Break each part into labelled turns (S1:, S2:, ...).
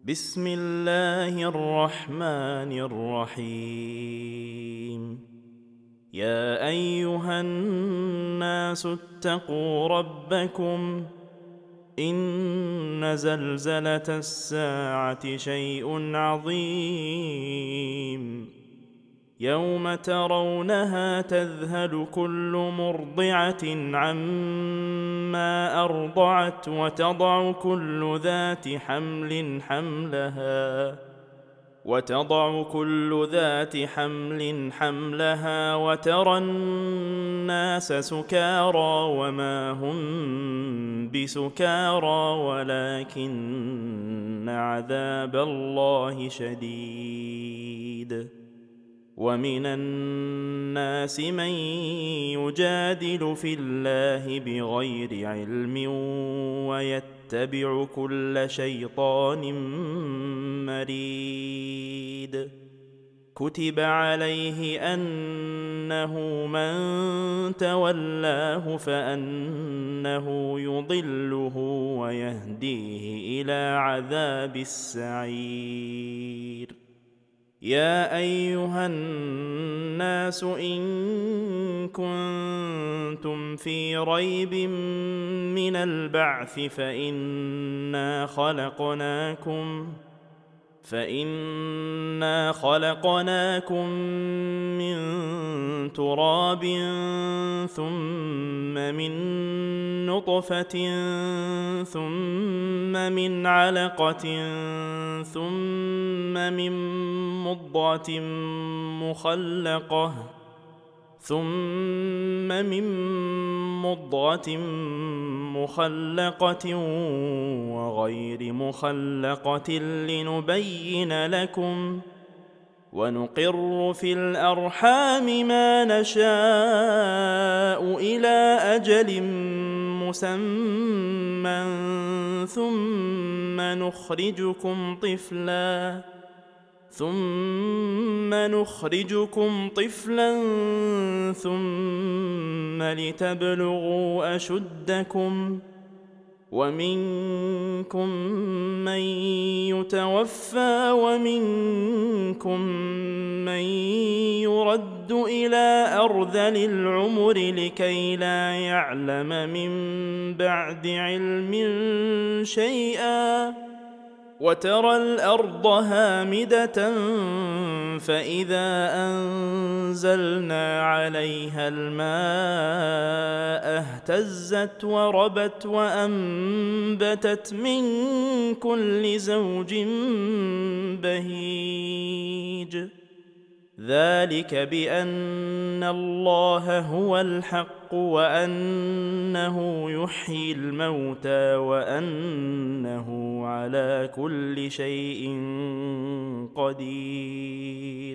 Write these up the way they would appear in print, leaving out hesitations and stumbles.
S1: بسم الله الرحمن الرحيم. يا أيها الناس اتقوا ربكم، إن زلزلة الساعة شيء عظيم. يوم ترونها تذهل كل مرضعة عما أرضعت وتضع كل ذات حمل حملها وترى الناس سكارى وما هم بسكارى ولكن عذاب الله شديد. ومن الناس من يجادل في الله بغير علم ويتبع كل شيطان مريد. كتب عليه أنه من تولاه فأنه يضله ويهديه إلى عذاب السعير. يا أيها الناس إن كنتم في ريب من البعث فإنا خلقناكم من تراب ثم من نطفة ثم من علقة ثم من مضغة مخلقة وغير مخلقة لنبين لكم، ونقر في الأرحام ما نشاء إلى أجل مسمى ثم نخرجكم طفلا ثم لتبلغوا أشدكم، ومنكم من يتوفى ومنكم من يرد إلى أرذل العمر لكي لا يعلم من بعد علم شيئا. وترى الأرض هامدة فإذا أنزلنا عليها الماء اهتزت وربت وأنبتت من كل زوج بهيج. ذلك بأن الله هو الحق وأنه يحيي الموتى وأنه على كل شيء قدير،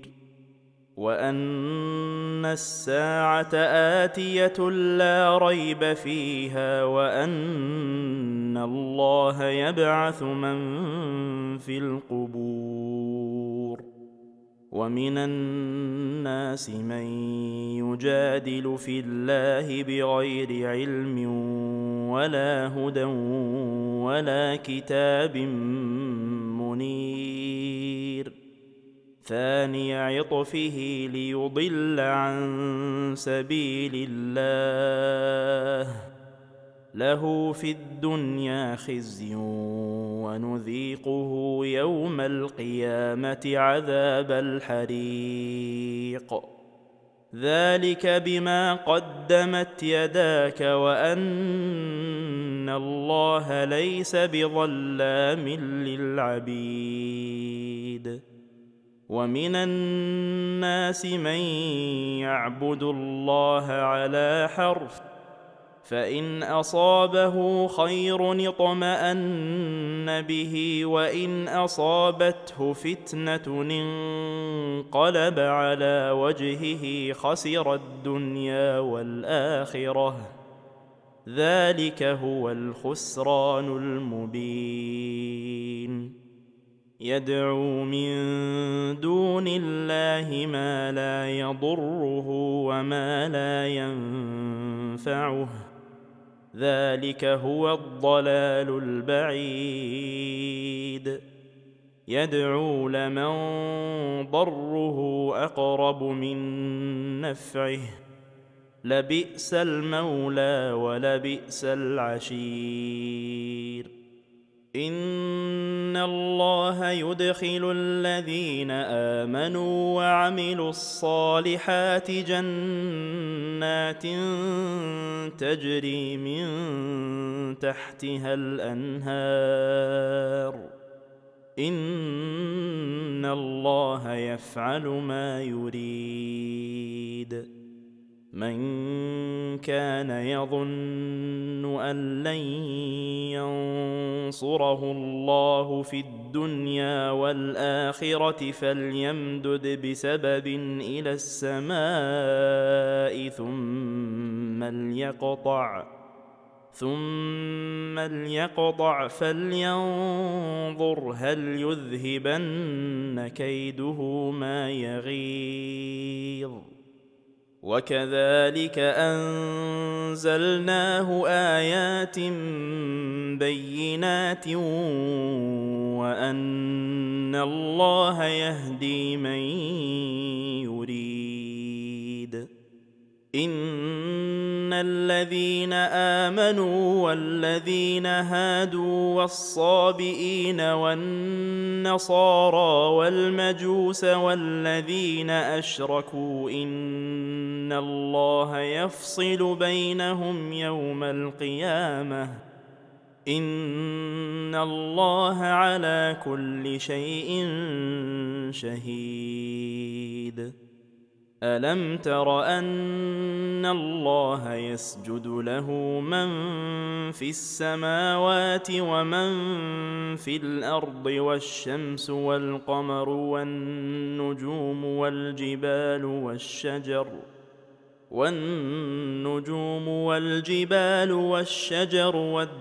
S1: وأن الساعة آتية لا ريب فيها، وأن الله يبعث من في القبور. ومن الناس من يجادل في الله بغير علم ولا هدى ولا كتاب منير. ثاني عطفه ليضل عن سبيل الله، له في الدنيا خزي ونذيقه يوم القيامة عذاب الحريق. ذلك بما قدمت يداك وأن الله ليس بظلام للعبيد. ومن الناس من يعبد الله على حرف، فإن أصابه خير اطمأن به وإن أصابته فتنة انقلب على وجهه خسر الدنيا والآخرة. ذلك هو الخسران المبين. يدعو من دون الله ما لا يضره وما لا ينفعه، ذلك هو الضلال البعيد. يدعو لمن ضره أقرب من نفعه لبئس المولى ولبئس العشير إن الله يدخل الذين آمنوا وعملوا الصالحات جنات تجري من تحتها الأنهار إن الله يفعل ما يريد من كان يظن أن لن ينصره الله في الدنيا والآخرة فليمدد بسبب إلى السماء ثم ليقطع فلينظر هل يذهبن كيده ما يغيظ وكذلك أنزلناه آيات بينات وأن الله يهدي من يريد إن الذين آمنوا والذين هادوا والصابئين والنصارى والمجوس والذين أشركوا إن الله يفصل بينهم يوم القيامة إن الله على كل شيء شهيد ألم تر أن الله يسجد له من في السماوات ومن في الأرض والشمس والقمر والنجوم والجبال والشجر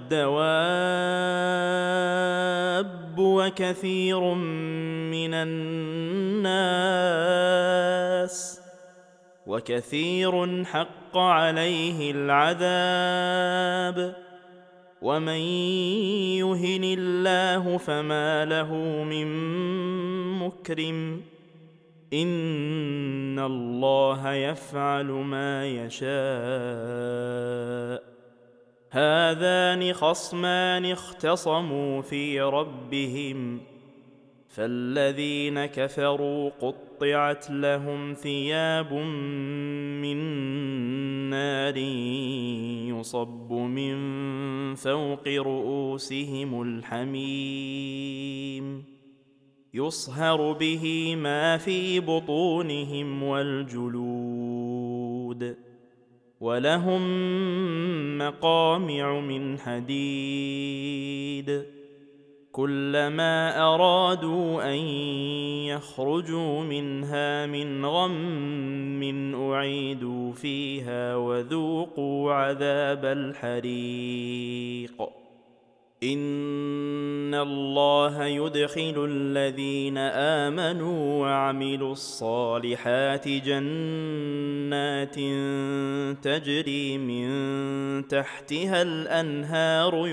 S1: والدواب وكثير من وكثير حق عليه العذاب ومن يهن الله فما له من مكرم إن الله يفعل ما يشاء هذان خصمان اختصموا في ربهم فالذين كفروا قطعت لهم ثياب من نار يصب من فوق رؤوسهم الحميم يصهر به ما في بطونهم والجلود ولهم مقامع من حديد كلما أرادوا أن يخرجوا منها من غم أعيدوا فيها وذوقوا عذاب الحريق إن الله يدخل الذين آمنوا وعملوا الصالحات جنات تجري من تحتها الأنهار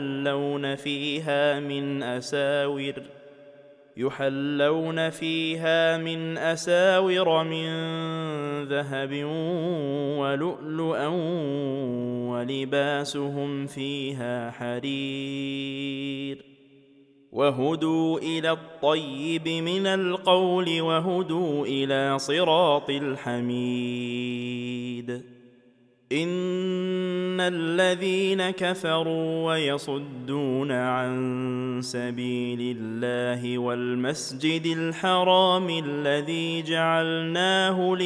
S1: يحلون فيها من أساور من ذهب ولؤلؤا ولباسهم فيها حرير وهدوا إلى الطيب من القول وهدوا إلى صراط الحميد إن الذين كفروا ويصدون عن سبيل الله والمسجد الحرام الذي جعلناه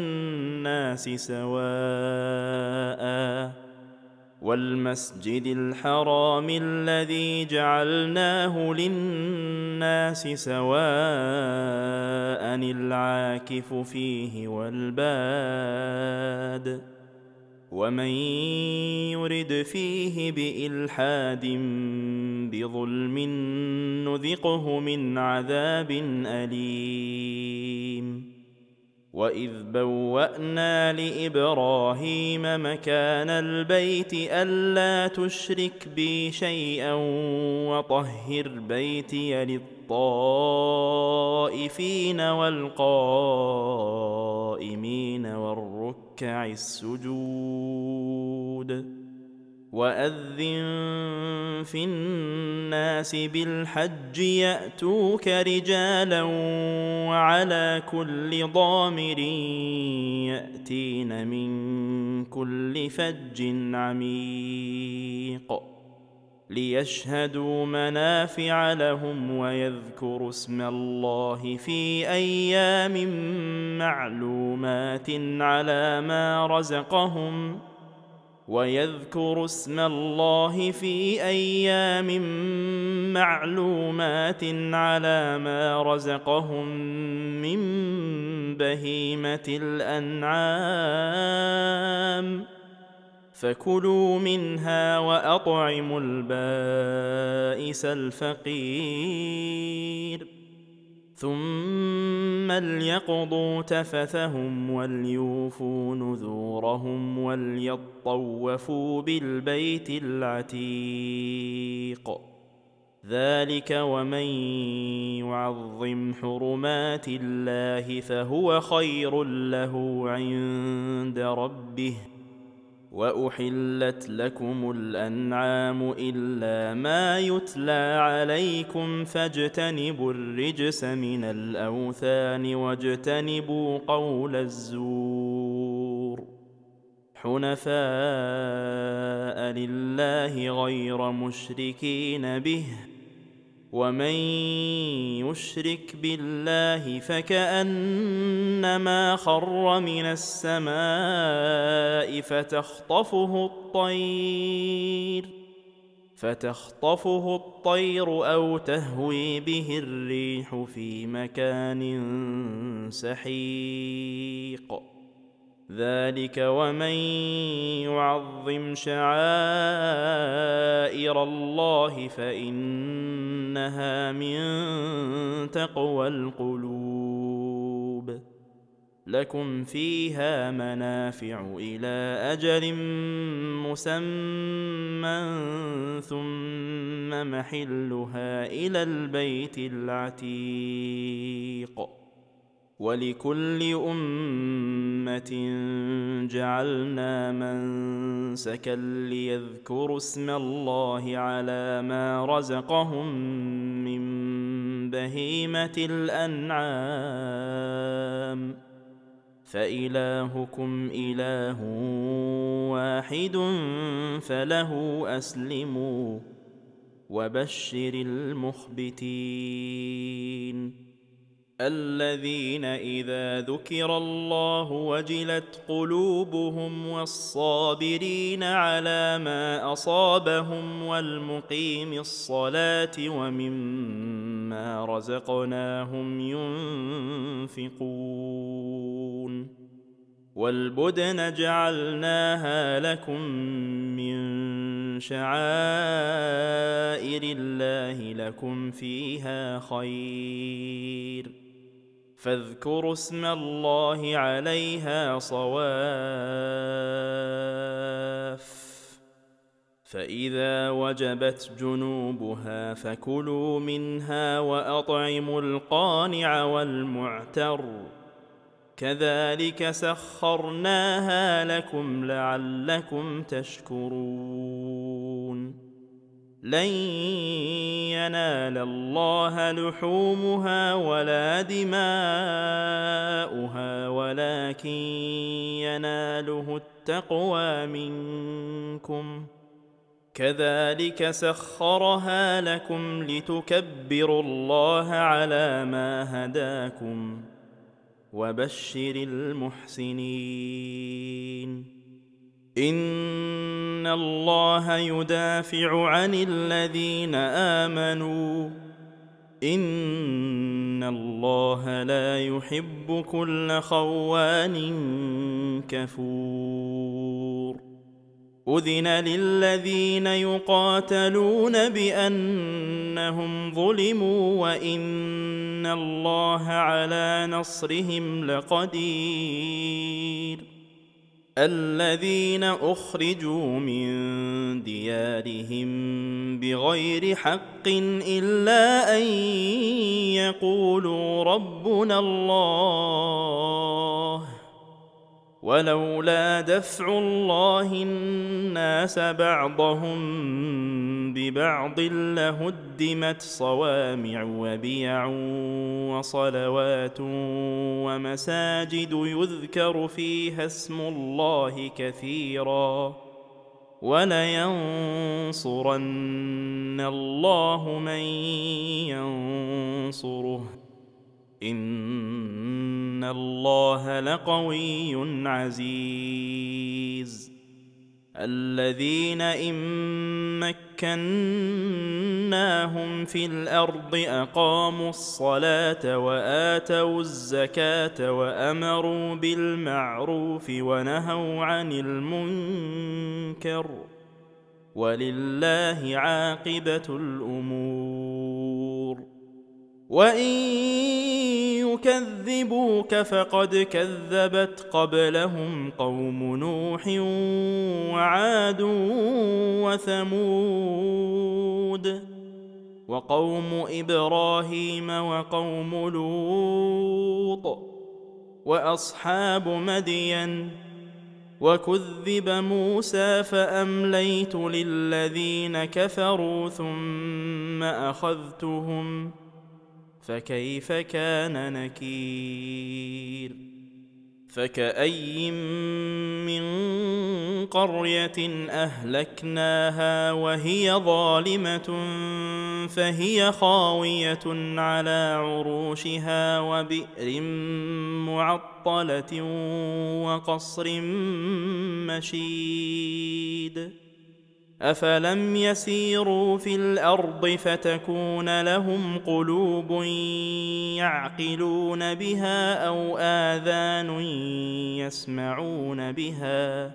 S1: للناس سواء العاكف فيه والباد ومن يرد فيه بإلحاد بظلم نذقه من عذاب أليم وإذ بوأنا لإبراهيم مكان البيت ألا تشرك بي شيئا وطهر بيتي للطائفين والقائمين والركع السجود وأذن في الناس بالحج يأتوك رجالا وعلى كل ضامر يأتين من كل فج عميق ليشهدوا منافع لهم ويذكروا اسم الله في أيام معلومات على ما رزقهم من بهيمة الأنعام فكلوا منها وأطعموا البائس الفقير ثم ليقضوا تفثهم وليوفوا نذورهم وليطوفوا بالبيت العتيق ذلك ومن يعظم حرمات الله فهو خير له عند ربه وأحلت لكم الأنعام إلا ما يتلى عليكم فاجتنبوا الرجس من الأوثان واجتنبوا قول الزور حنفاء لله غير مشركين به ومن يشرك بالله فكأنما خر من السماء فتخطفه الطير أو تهوي به الريح في مكان سحيق ذلك ومن يعظم شعائر الله فإنها من تقوى القلوب لكم فيها منافع إلى أجل مسمى ثم محلها إلى البيت العتيق ولكل أمة جعلنا منسكا ليذكروا اسم الله على ما رزقهم من بهيمة الأنعام فإلهكم إله واحد فله أسلموا وبشر المخبتين الذين إذا ذكر الله وجلت قلوبهم والصابرين على ما أصابهم والمقيم الصلاة ومما رزقناهم ينفقون والبدن جعلناها لكم من شعائر الله لكم فيها خير فاذكروا اسم الله عليها صواف فإذا وجبت جنوبها فكلوا منها وأطعموا القانع والمعتر كذلك سخرناها لكم لعلكم تشكرون لن ينال الله لحومها ولا دماؤها ولكن يناله التقوى منكم كذلك سخرها لكم لتكبروا الله على ما هداكم وبشر المحسنين إن الله يدافع عن الذين آمنوا إن الله لا يحب كل خوان كفور أذن للذين يقاتلون بأنهم ظلموا وإن الله على نصرهم لقدير. الذين أخرجوا من ديارهم بغير حق إلا أن يقولوا ربنا الله ولولا دفع الله الناس بعضهم ببعض لهدمت صوامع وبيع وصلوات ومساجد يذكر فيها اسم الله كثيرا ولينصرن الله من ينصره إن الله لقوي عزيز. الذين إن مكناهم في الأرض أقاموا الصلاة وآتوا الزكاة وأمروا بالمعروف ونهوا عن المنكر ولله عاقبة الأمور. وإن يكذبوك فقد كذبت قبلهم قوم نوح وعاد وثمود وقوم إبراهيم وقوم لوط وأصحاب مدين وكذب موسى فأمليت للذين كفروا ثم أخذتهم فكيف كان نكير. فكأي من قرية أهلكناها وهي ظالمة فهي خاوية على عروشها وبئر معطلة وقصر مشيد. أفلم يسيروا في الأرض فتكون لهم قلوب يعقلون بها أو آذان يسمعون بها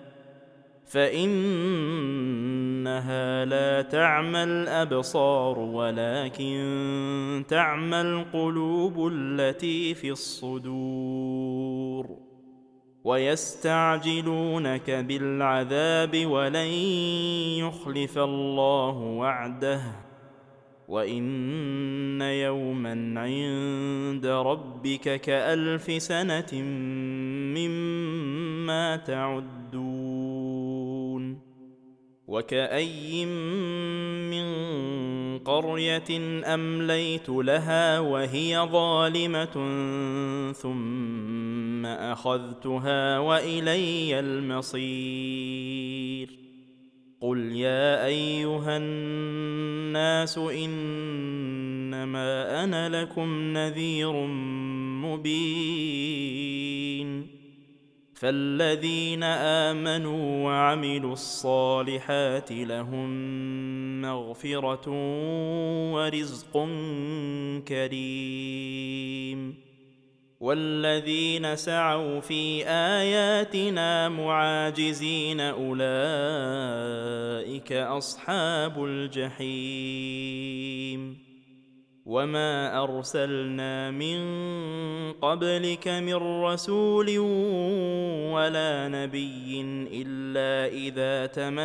S1: فإنها لا تعمى الأبصار ولكن تعمى القلوب التي في الصدور. ويستعجلونك بالعذاب ولن يخلف الله وعده وإن يوما عند ربك كألف سنة مما تعدون. وكأي من قرية أمليت لها وهي ظالمة ثم أخذتها وإلي المصير. قل يا أيها الناس إنما أنا لكم نذير مبين. فالذين آمنوا وعملوا الصالحات لهم مغفرة ورزق كريم. والذين سعوا في آياتنا معاجزين أولئك أصحاب الجحيم. وما أرسلنا من قبلك من رسول ولا نبي إلا إذا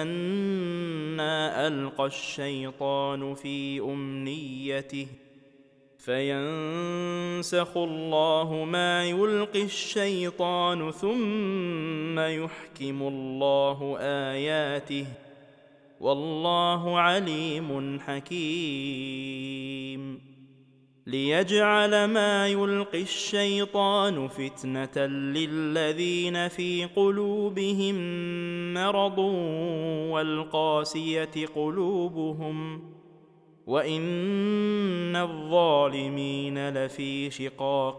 S1: تمنى ألقى الشيطان في أمنيته فينسخ الله ما يلقي الشيطان ثم يحكم الله آياته والله عليم حكيم. ليجعل ما يلقي الشيطان فتنة للذين في قلوبهم مرض والقاسية قلوبهم وإن الظالمين لفي شقاق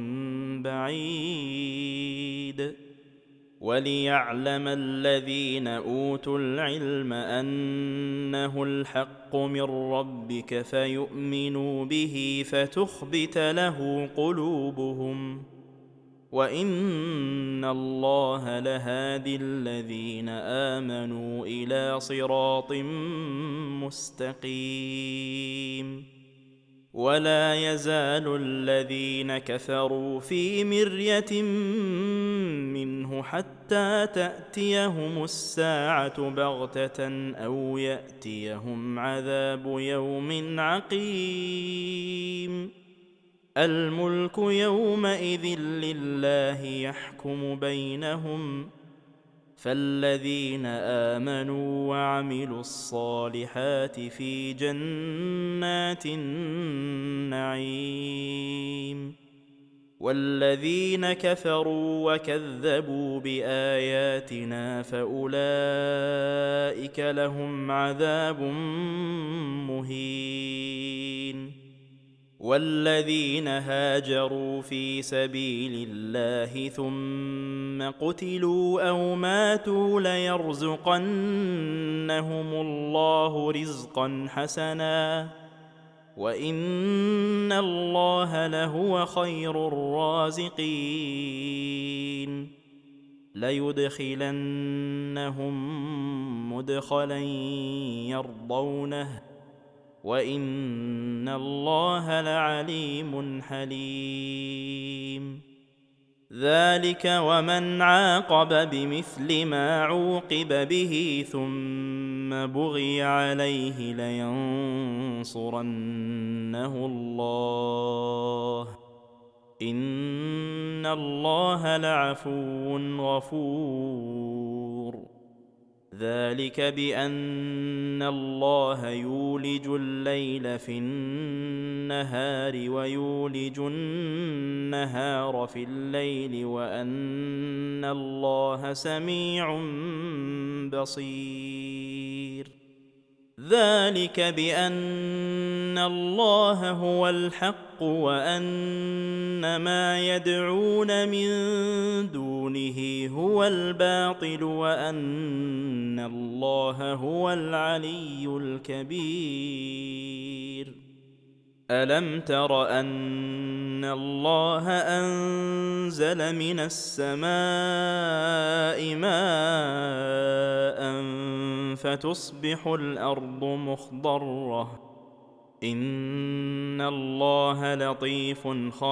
S1: بعيد. وليعلم الذين أوتوا العلم أنه الحق من ربك فيؤمنوا به فتخبت له قلوبهم وإن الله لهادي الذين آمنوا إلى صراط مستقيم. ولا يزال الذين كفروا في مرية منه حتى تأتيهم الساعة بغتة أو يأتيهم عذاب يوم عقيم. الملك يومئذ لله يحكم بينهم، فالذين آمنوا وعملوا الصالحات في جنات النعيم، والذين كفروا وكذبوا بآياتنا فأولئك لهم عذاب مهين. والذين هاجروا في سبيل الله ثم قتلوا أو ماتوا ليرزقنهم الله رزقا حسنا وإن الله لهو خير الرازقين. ليدخلنهم مدخلا يرضونه وإن الله لعليم حليم. ذلك ومن عاقب بمثل ما عوقب به ثم بغي عليه لينصرنه الله إن الله لعفو غفور. ذلك بأن الله يولج الليل في النهار ويولج النهار في الليل وأن الله سميع بصير. ذلك بأن الله هو الحق وأن ما يدعون من دونه هو الباطل وأن الله هو العلي الكبير. ألم تر أن الله أنزل من السماء ماء فتصبح الأرض مخضرة إن الله لطيف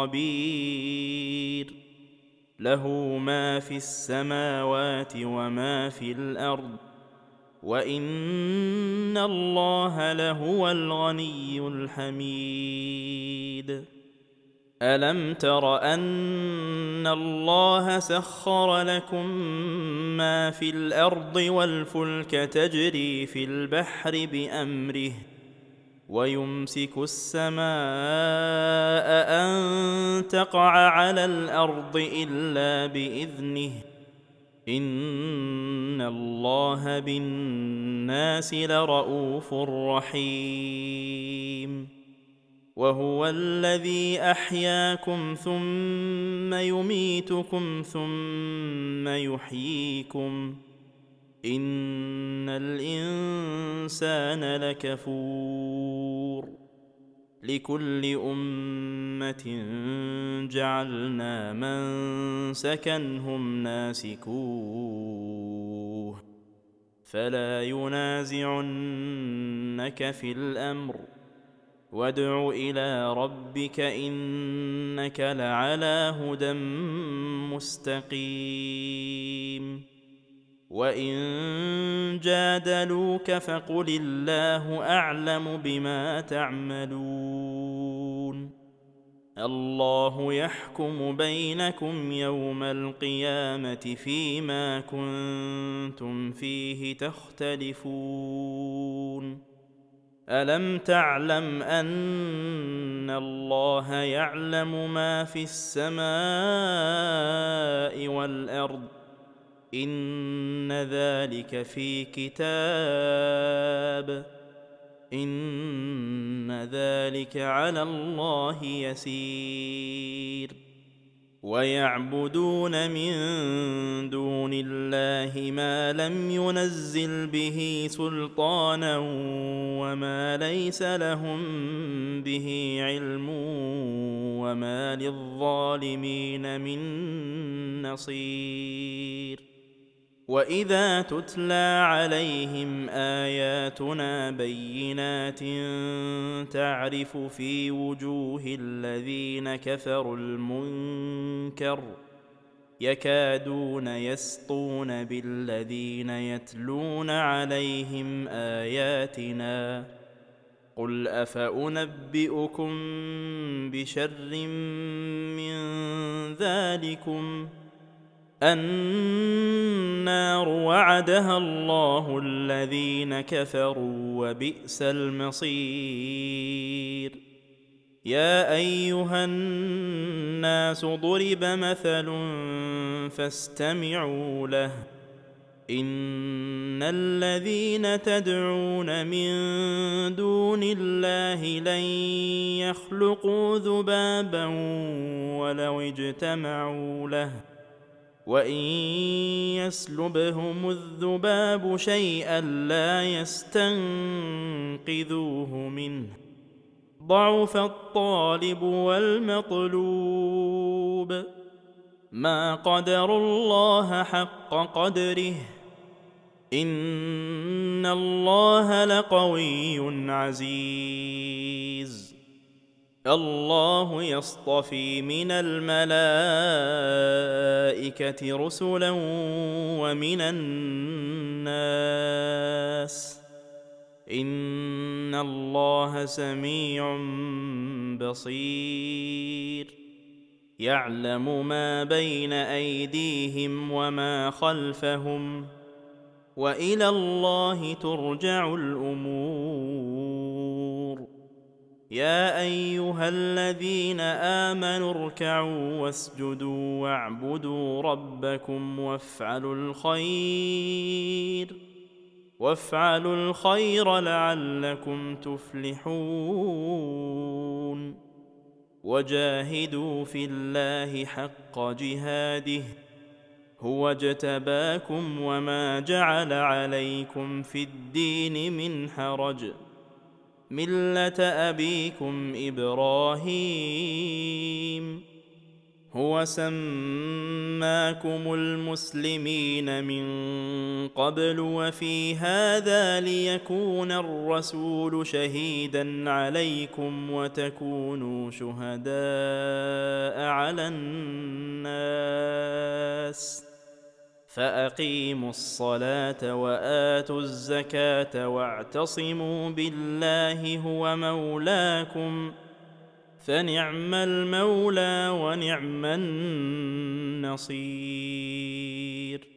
S1: خبير. له ما في السماوات وما في الأرض وإن الله لهو الغني الحميد. ألم تر أن الله سخر لكم ما في الأرض والفلك تجري في البحر بأمره ويمسك السماء أن تقع على الأرض إلا بإذنه إن الله بالناس لرءوف رحيم. وهو الذي أحياكم ثم يميتكم ثم يحييكم إن الإنسان لكفور. لكل أمة جعلنا منسكا هم ناسكوه فلا ينازعنك في الأمر وادع إلى ربك إنك لعلى هدى مستقيم. وإن جادلوك فقل الله أعلم بما تعملون. الله يحكم بينكم يوم القيامة فيما كنتم فيه تختلفون. ألم تعلم أن الله يعلم ما في السماء والأرض إن ذلك في كتاب إن ذلك على الله يسير. ويعبدون من دون الله ما لم ينزل به سلطانا وما ليس لهم به علم وما للظالمين من نصير. وإذا تتلى عليهم آياتنا بينات تعرف في وجوه الذين كفروا المنكر يكادون يسطون بالذين يتلون عليهم آياتنا. قل أفأنبئكم بشر من ذلكم النار وعدها الله الذين كفروا وبئس المصير. يا أيها الناس ضرب مثل فاستمعوا له إن الذين تدعون من دون الله لن يخلقوا ذبابا ولو اجتمعوا له وإن يسلبهم الذباب شيئا لا يستنقذوه منه ضعف الطالب والمطلوب. ما قدروا الله حق قدره إن الله لقوي عزيز. الله يصطفي من الملائكة رسلا ومن الناس إن الله سميع بصير. يعلم ما بين أيديهم وما خلفهم وإلى الله ترجع الأمور. يا أيها الذين آمنوا اركعوا واسجدوا واعبدوا ربكم وافعلوا الخير لعلكم تفلحون. وجاهدوا في الله حق جهاده هو اجتباكم وما جعل عليكم في الدين من حرج ملة أبيكم إبراهيم هو سماكم المسلمين من قبل وفي هذا ليكون الرسول شهيدا عليكم وتكونوا شهداء على الناس. فأقيموا الصلاة وآتوا الزكاة واعتصموا بالله هو مولاكم فنعم المولى ونعم النصير.